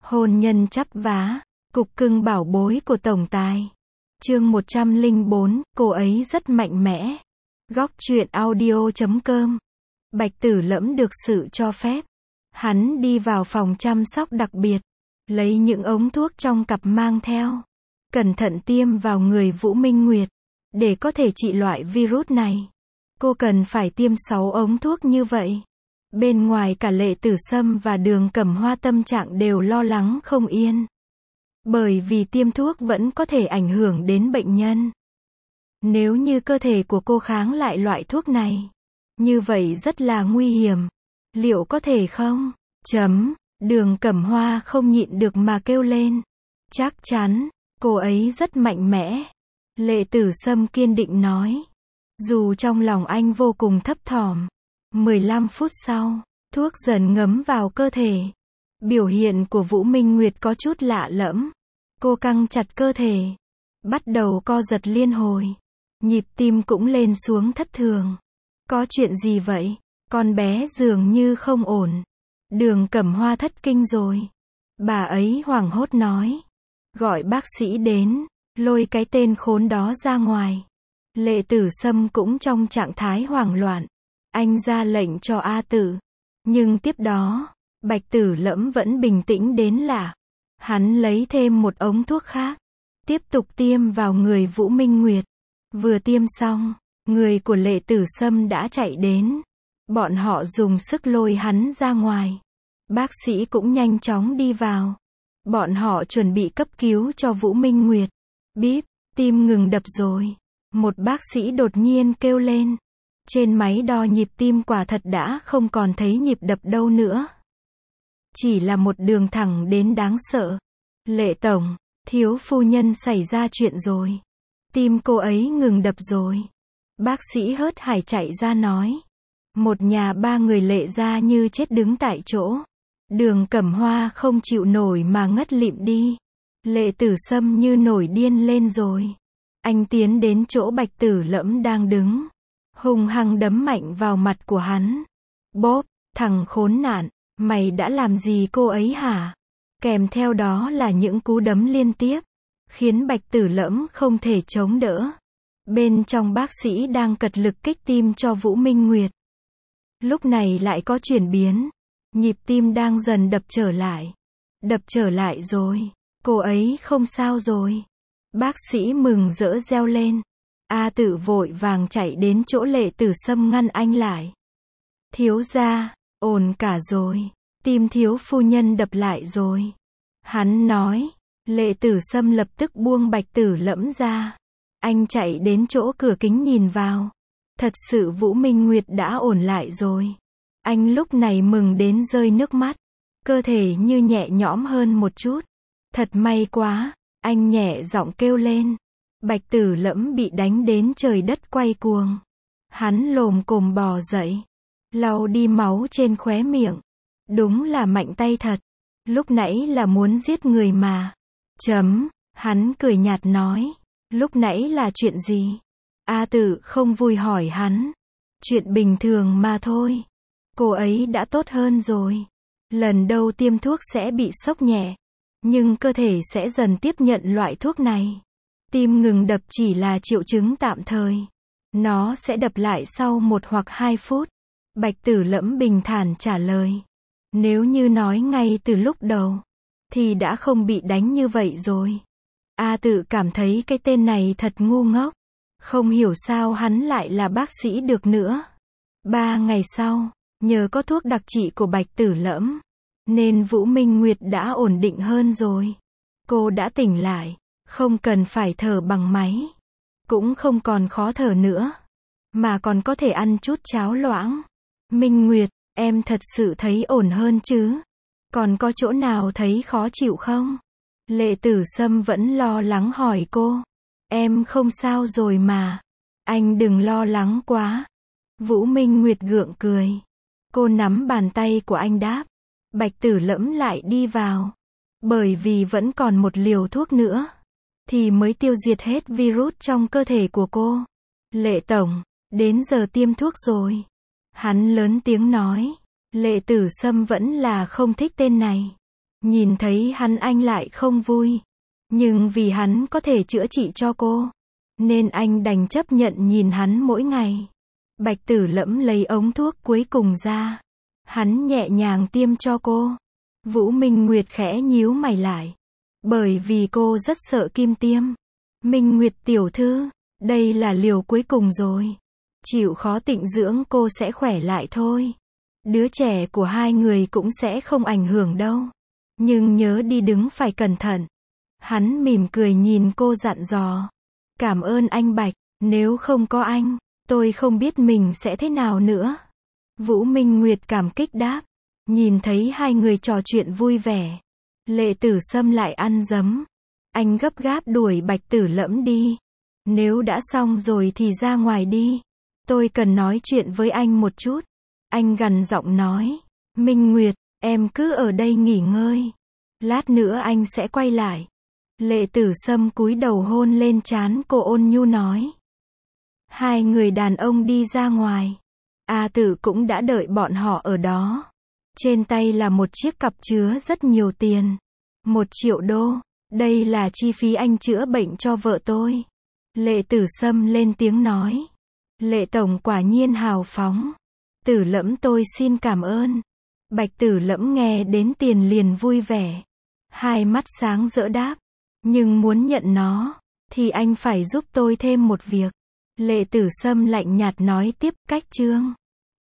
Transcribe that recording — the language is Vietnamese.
Hôn nhân chắp vá, cục cưng bảo bối của tổng tài. Chương 104, cô ấy rất mạnh mẽ. Góc truyện audio.com. Bạch Tử Lẫm được sự cho phép. Hắn đi vào phòng chăm sóc đặc biệt, lấy những ống thuốc trong cặp mang theo. Cẩn thận tiêm vào người Vũ Minh Nguyệt, để có thể trị loại virus này. Cô cần phải tiêm 6 ống thuốc như vậy. Bên ngoài cả Lệ Tử Sâm và Đường Cẩm Hoa tâm trạng đều lo lắng không yên. Bởi vì tiêm thuốc vẫn có thể ảnh hưởng đến bệnh nhân. Nếu như cơ thể của cô kháng lại loại thuốc này, như vậy rất là nguy hiểm. Liệu có thể không? Đường Cẩm Hoa không nhịn được mà kêu lên. Chắc chắn, cô ấy rất mạnh mẽ. Lệ Tử Sâm kiên định nói. Dù trong lòng anh vô cùng thấp thỏm. 15 phút sau, thuốc dần ngấm vào cơ thể. Biểu hiện của Vũ Minh Nguyệt có chút lạ lẫm. Cô căng chặt cơ thể, bắt đầu co giật liên hồi. Nhịp tim cũng lên xuống thất thường. Có chuyện gì vậy? Con bé dường như không ổn. Đường Cẩm Hoa thất kinh rồi. Bà ấy hoảng hốt nói. Gọi bác sĩ đến, lôi cái tên khốn đó ra ngoài. Lệ Tử Sâm cũng trong trạng thái hoảng loạn. Anh ra lệnh cho A Tử. Nhưng tiếp đó, Bạch Tử Lẫm vẫn bình tĩnh đến lạ. Hắn lấy thêm một ống thuốc khác, tiếp tục tiêm vào người Vũ Minh Nguyệt. Vừa tiêm xong, người của Lệ Tử Sâm đã chạy đến. Bọn họ dùng sức lôi hắn ra ngoài. Bác sĩ cũng nhanh chóng đi vào. Bọn họ chuẩn bị cấp cứu cho Vũ Minh Nguyệt. Bíp, tim ngừng đập rồi. Một bác sĩ đột nhiên kêu lên. Trên máy đo nhịp tim quả thật đã không còn thấy nhịp đập đâu nữa. Chỉ là một đường thẳng đến đáng sợ. Lệ tổng, thiếu phu nhân xảy ra chuyện rồi. Tim cô ấy ngừng đập rồi. Bác sĩ hớt hải chạy ra nói. Một nhà 3 người Lệ gia như chết đứng tại chỗ. Đường Cẩm Hoa không chịu nổi mà ngất lịm đi. Lệ Tử Sâm như nổi điên lên rồi. Anh tiến đến chỗ Bạch Tử Lẫm đang đứng, hung hăng đấm mạnh vào mặt của hắn. Bốp, thằng khốn nạn, mày đã làm gì cô ấy hả? Kèm theo đó là những cú đấm liên tiếp, khiến Bạch Tử Lẫm không thể chống đỡ. Bên trong bác sĩ đang cật lực kích tim cho Vũ Minh Nguyệt. Lúc này lại có chuyển biến. Nhịp tim đang dần đập trở lại. Đập trở lại rồi. Cô ấy không sao rồi. Bác sĩ mừng rỡ reo lên. A Tử vội vàng chạy đến chỗ Lệ Tử Sâm ngăn anh lại. Thiếu gia, ổn cả rồi. Tim thiếu phu nhân đập lại rồi. Hắn nói. Lệ Tử Sâm lập tức buông Bạch Tử Lẫm ra. Anh chạy đến chỗ cửa kính nhìn vào. Thật sự Vũ Minh Nguyệt đã ổn lại rồi. Anh lúc này mừng đến rơi nước mắt. Cơ thể như nhẹ nhõm hơn một chút. Thật may quá. Anh nhẹ giọng kêu lên. Bạch Tử Lẫm bị đánh đến trời đất quay cuồng. Hắn lồm cồm bò dậy, lau đi máu trên khóe miệng. Đúng là mạnh tay thật. Lúc nãy là muốn giết người mà. Hắn cười nhạt nói. Lúc nãy là chuyện gì? A Tử không vui hỏi hắn. Chuyện bình thường mà thôi. Cô ấy đã tốt hơn rồi. Lần đầu tiêm thuốc sẽ bị sốc nhẹ. Nhưng cơ thể sẽ dần tiếp nhận loại thuốc này. Tim ngừng đập chỉ là triệu chứng tạm thời. Nó sẽ đập lại sau 1 hoặc 2 phút. Bạch Tử Lẫm bình thản trả lời. Nếu như nói ngay từ lúc đầu, thì đã không bị đánh như vậy rồi. A Tử cảm thấy cái tên này thật ngu ngốc. Không hiểu sao hắn lại là bác sĩ được nữa. 3 ngày sau, nhờ có thuốc đặc trị của Bạch Tử Lẫm, nên Vũ Minh Nguyệt đã ổn định hơn rồi. Cô đã tỉnh lại, không cần phải thở bằng máy, cũng không còn khó thở nữa, mà còn có thể ăn chút cháo loãng. Minh Nguyệt, em thật sự thấy ổn hơn chứ? Còn có chỗ nào thấy khó chịu không? Lệ Tử Sâm vẫn lo lắng hỏi cô. Em không sao rồi mà. Anh đừng lo lắng quá. Vũ Minh Nguyệt gượng cười. Cô nắm bàn tay của anh đáp. Bạch Tử Lẫm lại đi vào. Bởi vì vẫn còn một liều thuốc nữa, thì mới tiêu diệt hết virus trong cơ thể của cô. Lệ tổng, đến giờ tiêm thuốc rồi. Hắn lớn tiếng nói. Lệ Tử Sâm vẫn là không thích tên này. Nhìn thấy hắn anh lại không vui. Nhưng vì hắn có thể chữa trị cho cô, nên anh đành chấp nhận nhìn hắn mỗi ngày. Bạch Tử Lẫm lấy ống thuốc cuối cùng ra. Hắn nhẹ nhàng tiêm cho cô. Vũ Minh Nguyệt khẽ nhíu mày lại. Bởi vì cô rất sợ kim tiêm. Minh Nguyệt tiểu thư, đây là liều cuối cùng rồi. Chịu khó tịnh dưỡng cô sẽ khỏe lại thôi. Đứa trẻ của hai người cũng sẽ không ảnh hưởng đâu. Nhưng nhớ đi đứng phải cẩn thận. Hắn mỉm cười nhìn cô dặn dò. Cảm ơn anh Bạch, nếu không có anh, tôi không biết mình sẽ thế nào nữa. Vũ Minh Nguyệt cảm kích đáp. Nhìn thấy hai người trò chuyện vui vẻ, Lệ Tử Sâm lại ăn dấm. Anh gấp gáp đuổi Bạch Tử Lẫm đi. Nếu đã xong rồi thì ra ngoài đi. Tôi cần nói chuyện với anh một chút. Anh gằn giọng nói. Minh Nguyệt, em cứ ở đây nghỉ ngơi. Lát nữa anh sẽ quay lại. Lệ Tử Sâm cúi đầu hôn lên trán cô ôn nhu nói. Hai người đàn ông đi ra ngoài. A Tử cũng đã đợi bọn họ ở đó. Trên tay là một chiếc cặp chứa rất nhiều tiền. 1 triệu đô. Đây là chi phí anh chữa bệnh cho vợ tôi. Lệ Tử Sâm lên tiếng nói. Lệ tổng quả nhiên hào phóng. Tử Lẫm tôi xin cảm ơn. Bạch Tử Lẫm nghe đến tiền liền vui vẻ. Hai mắt sáng rỡ đáp. Nhưng muốn nhận nó, thì anh phải giúp tôi thêm một việc. Lệ Tử Sâm lạnh nhạt nói tiếp. Cách chương